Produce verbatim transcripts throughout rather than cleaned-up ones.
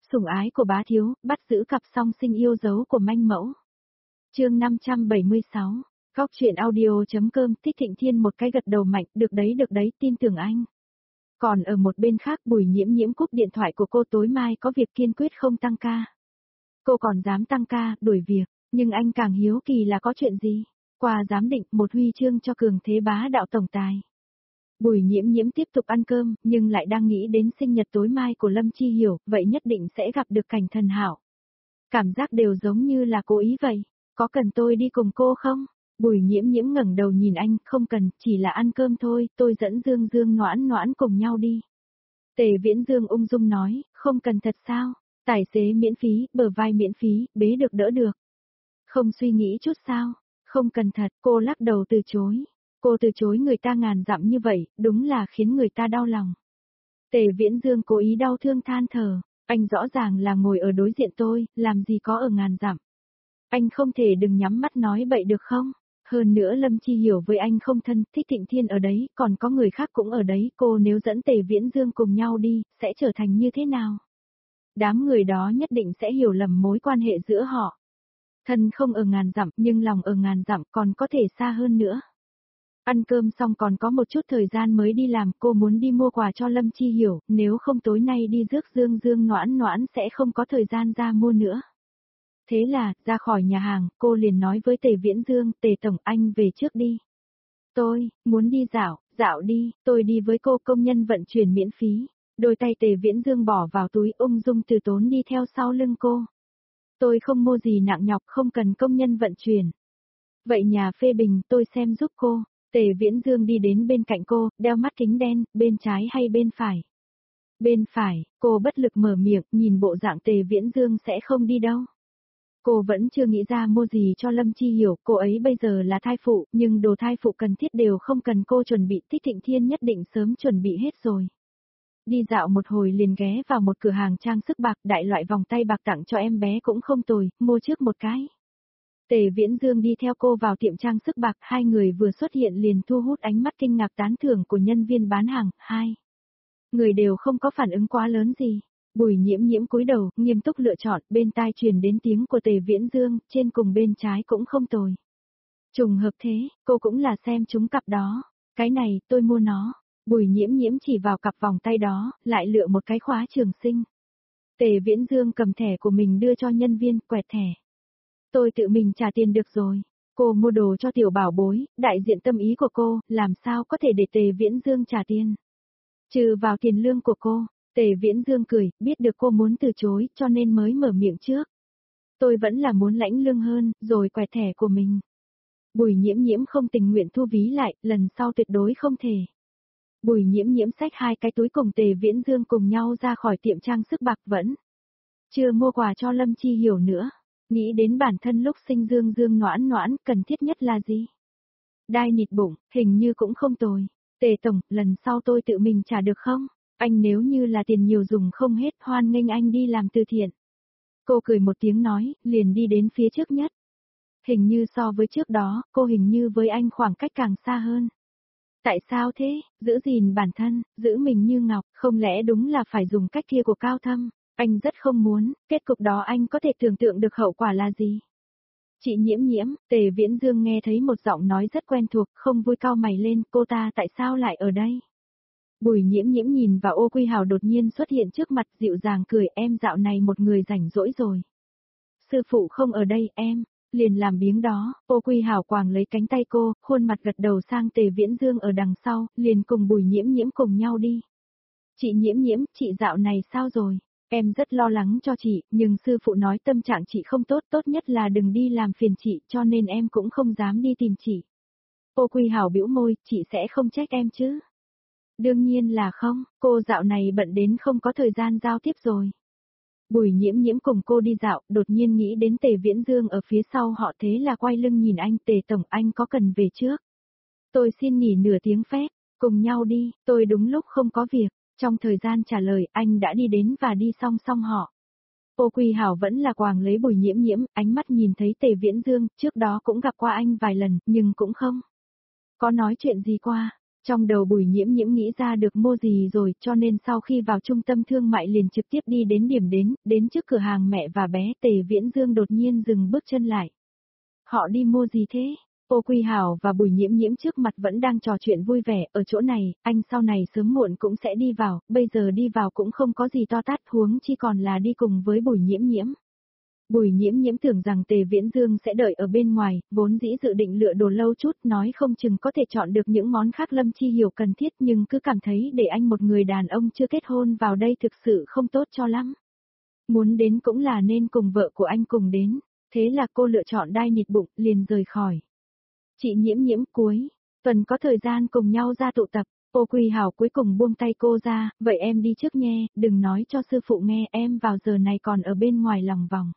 Sủng ái của bá thiếu, bắt giữ cặp song sinh yêu dấu của manh mẫu. Chương năm trăm bảy mươi sáu. Góc truyện audio.com. Thích Thịnh Thiên một cái gật đầu mạnh, được đấy được đấy, tin tưởng anh. Còn ở một bên khác, Bùi Nhiễm Nhiễm cúp điện thoại của cô, tối mai có việc kiên quyết không tăng ca. Cô còn dám tăng ca, đuổi việc, nhưng anh càng hiếu kỳ là có chuyện gì. Qua giám định, một huy chương cho cường thế bá đạo tổng tài. Bùi Nhiễm Nhiễm tiếp tục ăn cơm, nhưng lại đang nghĩ đến sinh nhật tối mai của Lâm Chi Hiểu, vậy nhất định sẽ gặp được cảnh thần hảo. Cảm giác đều giống như là cố ý vậy. Có cần tôi đi cùng cô không? Bùi Nhiễm Nhiễm ngẩng đầu nhìn anh, không cần, chỉ là ăn cơm thôi, tôi dẫn Dương Dương Noãn Noãn cùng nhau đi. Tề Viễn Dương ung dung nói, không cần thật sao? Tài xế miễn phí, bờ vai miễn phí, bế được đỡ được. Không suy nghĩ chút sao? Không cần thật, cô lắc đầu từ chối. Cô từ chối người ta ngàn dặm như vậy, đúng là khiến người ta đau lòng. Tề Viễn Dương cố ý đau thương than thở, anh rõ ràng là ngồi ở đối diện tôi, làm gì có ở ngàn dặm. Anh không thể đừng nhắm mắt nói bậy được không? Hơn nữa Lâm Chi Hiểu với anh không thân, Thích Thịnh Thiên ở đấy, còn có người khác cũng ở đấy, cô nếu dẫn Tề Viễn Dương cùng nhau đi, sẽ trở thành như thế nào? Đám người đó nhất định sẽ hiểu lầm mối quan hệ giữa họ. Thân không ở ngàn dặm, nhưng lòng ở ngàn dặm còn có thể xa hơn nữa. Ăn cơm xong còn có một chút thời gian mới đi làm, cô muốn đi mua quà cho Lâm Chi Hiểu, nếu không tối nay đi rước Dương Dương Noãn Noãn sẽ không có thời gian ra mua nữa. Thế là, ra khỏi nhà hàng, cô liền nói với Tề Viễn Dương, Tề Tổng anh về trước đi. Tôi, muốn đi dạo, dạo đi, tôi đi với cô, công nhân vận chuyển miễn phí. Đôi tay Tề Viễn Dương bỏ vào túi, ung dung từ tốn đi theo sau lưng cô. Tôi không mua gì nặng nhọc, không cần công nhân vận chuyển. Vậy nhà phê bình, tôi xem giúp cô. Tề Viễn Dương đi đến bên cạnh cô, đeo mắt kính đen, bên trái hay bên phải? Bên phải, cô bất lực mở miệng, nhìn bộ dạng Tề Viễn Dương sẽ không đi đâu. Cô vẫn chưa nghĩ ra mua gì cho Lâm Chi Hiểu, cô ấy bây giờ là thai phụ, nhưng đồ thai phụ cần thiết đều không cần cô chuẩn bị, Thích Thịnh Thiên nhất định sớm chuẩn bị hết rồi. Đi dạo một hồi liền ghé vào một cửa hàng trang sức bạc, đại loại vòng tay bạc tặng cho em bé cũng không tồi, mua trước một cái. Tề Viễn Dương đi theo cô vào tiệm trang sức bạc, hai người vừa xuất hiện liền thu hút ánh mắt kinh ngạc tán thưởng của nhân viên bán hàng, hai người đều không có phản ứng quá lớn gì. Bùi Nhiễm Nhiễm cúi đầu, nghiêm túc lựa chọn, bên tai truyền đến tiếng của Tề Viễn Dương, trên cùng bên trái cũng không tồi. Trùng hợp thế, cô cũng là xem chúng cặp đó. Cái này, tôi mua nó. Bùi Nhiễm Nhiễm chỉ vào cặp vòng tay đó, lại lựa một cái khóa trường sinh. Tề Viễn Dương cầm thẻ của mình đưa cho nhân viên, quẹt thẻ. Tôi tự mình trả tiền được rồi. Cô mua đồ cho tiểu bảo bối, đại diện tâm ý của cô, làm sao có thể để Tề Viễn Dương trả tiền. Trừ vào tiền lương của cô. Tề Viễn Dương cười, biết được cô muốn từ chối, cho nên mới mở miệng trước. Tôi vẫn là muốn lãnh lương hơn, rồi quẹt thẻ của mình. Bùi Nhiễm Nhiễm không tình nguyện thu ví lại, lần sau tuyệt đối không thể. Bùi Nhiễm Nhiễm xách hai cái túi cùng Tề Viễn Dương cùng nhau ra khỏi tiệm trang sức bạc, vẫn chưa mua quà cho Lâm Chi Hiểu nữa. Nghĩ đến bản thân lúc sinh Dương Dương Noãn Noãn, cần thiết nhất là gì? Đai nịt bụng, hình như cũng không tồi. Tề Tổng, lần sau tôi tự mình trả được không? Anh nếu như là tiền nhiều dùng không hết, hoan nghênh anh đi làm từ thiện. Cô cười một tiếng nói, liền đi đến phía trước nhất. Hình như so với trước đó, cô hình như với anh khoảng cách càng xa hơn. Tại sao thế? Giữ gìn bản thân, giữ mình như ngọc, không lẽ đúng là phải dùng cách kia của Cao Thâm? Anh rất không muốn, kết cục đó anh có thể tưởng tượng được hậu quả là gì? Chị Nhiễm Nhiễm, Tề Viễn Dương nghe thấy một giọng nói rất quen thuộc, không vui cau mày lên, cô ta tại sao lại ở đây? Bùi Nhiễm Nhiễm nhìn vào Ô Quy Hào đột nhiên xuất hiện trước mặt, dịu dàng cười, em dạo này một người rảnh rỗi rồi. Sư phụ không ở đây, em, liền làm biếng đó. Ô Quy Hào quàng lấy cánh tay cô, khuôn mặt gật đầu sang Tề Viễn Dương ở đằng sau, liền cùng Bùi Nhiễm Nhiễm cùng nhau đi. Chị Nhiễm Nhiễm, chị dạo này sao rồi? Em rất lo lắng cho chị, nhưng sư phụ nói tâm trạng chị không tốt, tốt nhất là đừng đi làm phiền chị, cho nên em cũng không dám đi tìm chị. Ô Quy Hào bĩu môi, chị sẽ không trách em chứ? Đương nhiên là không, cô dạo này bận đến không có thời gian giao tiếp rồi. Bùi Nhiễm Nhiễm cùng cô đi dạo, đột nhiên nghĩ đến Tề Viễn Dương ở phía sau họ, thế là quay lưng nhìn anh, Tề Tổng anh có cần về trước? Tôi xin nghỉ nửa tiếng phép, cùng nhau đi, tôi đúng lúc không có việc. Trong thời gian trả lời, anh đã đi đến và đi song song họ. Ô Quy Hảo vẫn là quàng lấy Bùi Nhiễm Nhiễm, ánh mắt nhìn thấy Tề Viễn Dương, trước đó cũng gặp qua anh vài lần, nhưng cũng không có nói chuyện gì qua. Trong đầu Bùi Nhiễm Nhiễm nghĩ ra được mua gì rồi, cho nên sau khi vào trung tâm thương mại liền trực tiếp đi đến điểm đến, đến trước cửa hàng mẹ và bé. Tề Viễn Dương đột nhiên dừng bước chân lại. Họ đi mua gì thế? Ô Quy Hảo và Bùi Nhiễm Nhiễm trước mặt vẫn đang trò chuyện vui vẻ, ở chỗ này, anh sau này sớm muộn cũng sẽ đi vào, bây giờ đi vào cũng không có gì to tát, huống chi còn là đi cùng với Bùi Nhiễm Nhiễm. Bùi Nhiễm Nhiễm tưởng rằng Tề Viễn Dương sẽ đợi ở bên ngoài, vốn dĩ dự định lựa đồ lâu chút, nói không chừng có thể chọn được những món khác Lâm Chi Hiểu cần thiết, nhưng cứ cảm thấy để anh một người đàn ông chưa kết hôn vào đây thực sự không tốt cho lắm. Muốn đến cũng là nên cùng vợ của anh cùng đến, thế là cô lựa chọn đai nịt bụng, liền rời khỏi. Chị Nhiễm Nhiễm, cuối tuần có thời gian cùng nhau ra tụ tập. Ô Quy Hảo cuối cùng buông tay cô ra, vậy em đi trước nghe, đừng nói cho sư phụ nghe, em vào giờ này còn ở bên ngoài lòng vòng.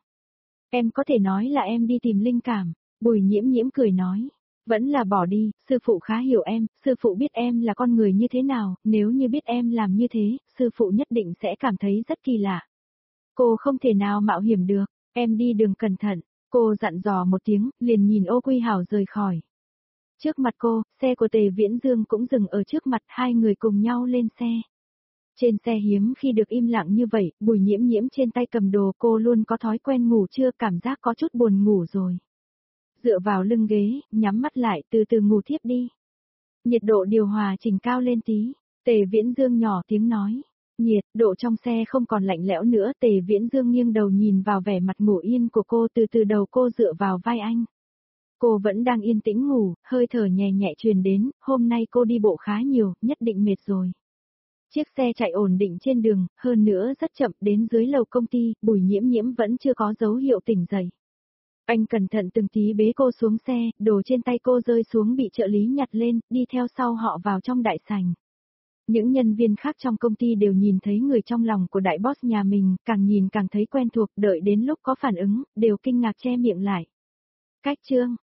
Em có thể nói là em đi tìm linh cảm. Bùi Nhiễm Nhiễm cười nói, vẫn là bỏ đi, sư phụ khá hiểu em, sư phụ biết em là con người như thế nào, nếu như biết em làm như thế, sư phụ nhất định sẽ cảm thấy rất kỳ lạ. Cô không thể nào mạo hiểm được, em đi đường cẩn thận, cô dặn dò một tiếng, liền nhìn Ô Quy Hảo rời khỏi. Trước mặt cô, xe của Tề Viễn Dương cũng dừng ở trước mặt, hai người cùng nhau lên xe. Trên xe hiếm khi được im lặng như vậy, Bùi Nhiễm Nhiễm trên tay cầm đồ, cô luôn có thói quen ngủ trưa, cảm giác có chút buồn ngủ rồi. Dựa vào lưng ghế, nhắm mắt lại, từ từ ngủ thiếp đi. Nhiệt độ điều hòa chỉnh cao lên tí, Tề Viễn Dương nhỏ tiếng nói. Nhiệt độ trong xe không còn lạnh lẽo nữa. Tề Viễn Dương nghiêng đầu nhìn vào vẻ mặt ngủ yên của cô, từ từ đầu cô dựa vào vai anh. Cô vẫn đang yên tĩnh ngủ, hơi thở nhẹ nhẹ truyền đến, hôm nay cô đi bộ khá nhiều, nhất định mệt rồi. Chiếc xe chạy ổn định trên đường, hơn nữa rất chậm, đến dưới lầu công ty, Bùi Nhiễm Nhiễm vẫn chưa có dấu hiệu tỉnh dậy. Anh cẩn thận từng tí bế cô xuống xe, đồ trên tay cô rơi xuống bị trợ lý nhặt lên, đi theo sau họ vào trong đại sảnh. Những nhân viên khác trong công ty đều nhìn thấy người trong lòng của đại boss nhà mình, càng nhìn càng thấy quen thuộc, đợi đến lúc có phản ứng, đều kinh ngạc che miệng lại. Cách chương